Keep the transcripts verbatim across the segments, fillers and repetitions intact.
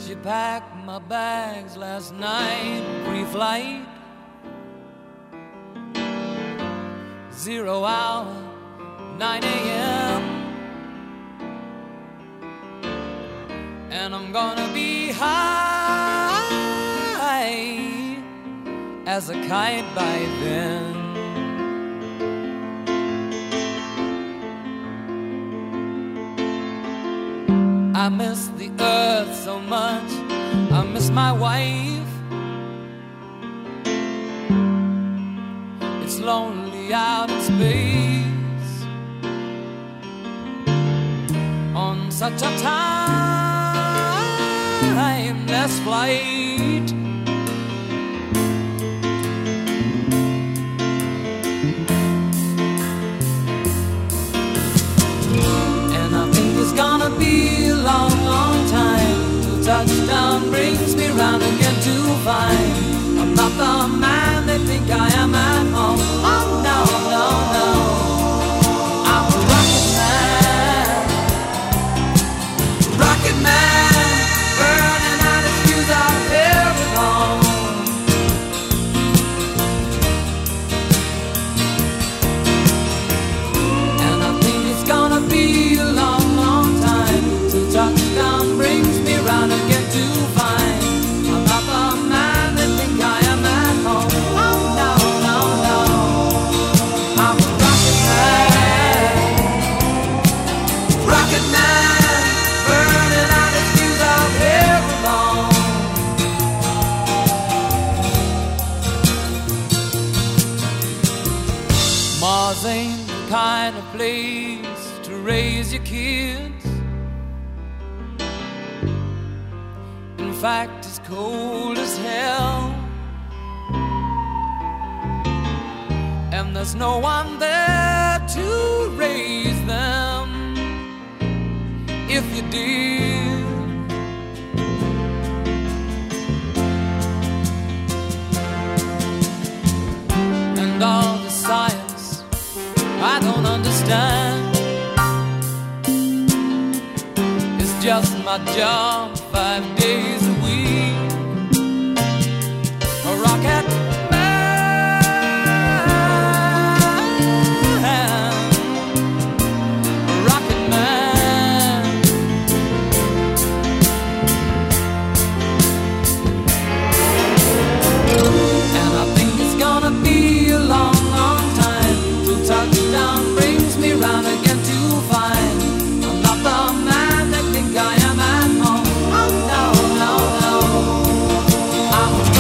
She packed my bags last night, pre-flight, zero hour, nine a.m. And I'm gonna be high as a kite by then. I miss the earth so much, I miss my wife. It's lonely out in space on such a timeless flight. And I think it's gonna be a long, long time till touchdown brings me round again to find I'm not the man they think I am at home. Oh no, no, no, I'm a rocket man, rocket man, burning out his fuse out here at home. And I think it's gonna be a long, long time till touchdown brings me round again to find I'm not the man they think I am at home. Oh no, no, no, I'm a rocket man, rocket man, burning out his fuse out here alone. Mars ain't the kind of place to raise your kids. In fact, it's cold as hell, and there's no one there to raise them if you did. And all the science I don't understand, it's just my job five days a week. A rocket man, a rocket man. And I think it's gonna be a long, long time till touchdown brings me round again to find I'm not the man they think I am at home. Oh no, no, no, I'm a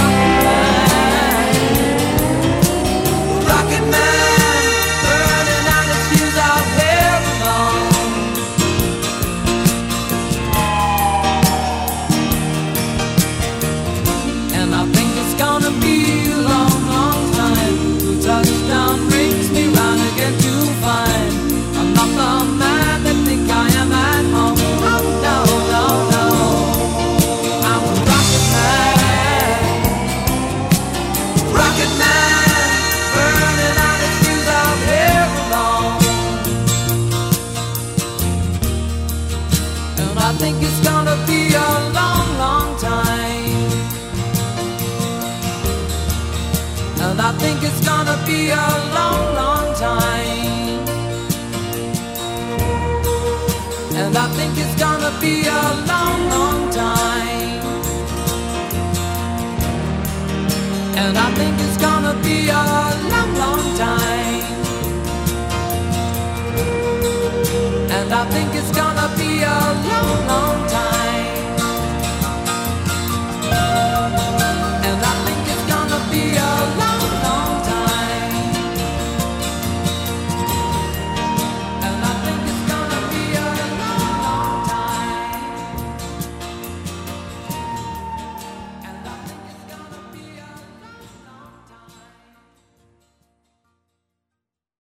rocket man, rocket man, burning out his fuse out here alone. And I think it's gonna be a long, long time till touchdown brings me round again to find I'm not the man they think I am at home. Oh no, no, no, I'm a rocket man, rocket man, burning out his fuse out here alone. And I think it's gonna be a long, long time. And I think it's gonna be a long, long time. And I think it's gonna be a long, long time. And I think it's gonna be a long, long time. And I think it's gonna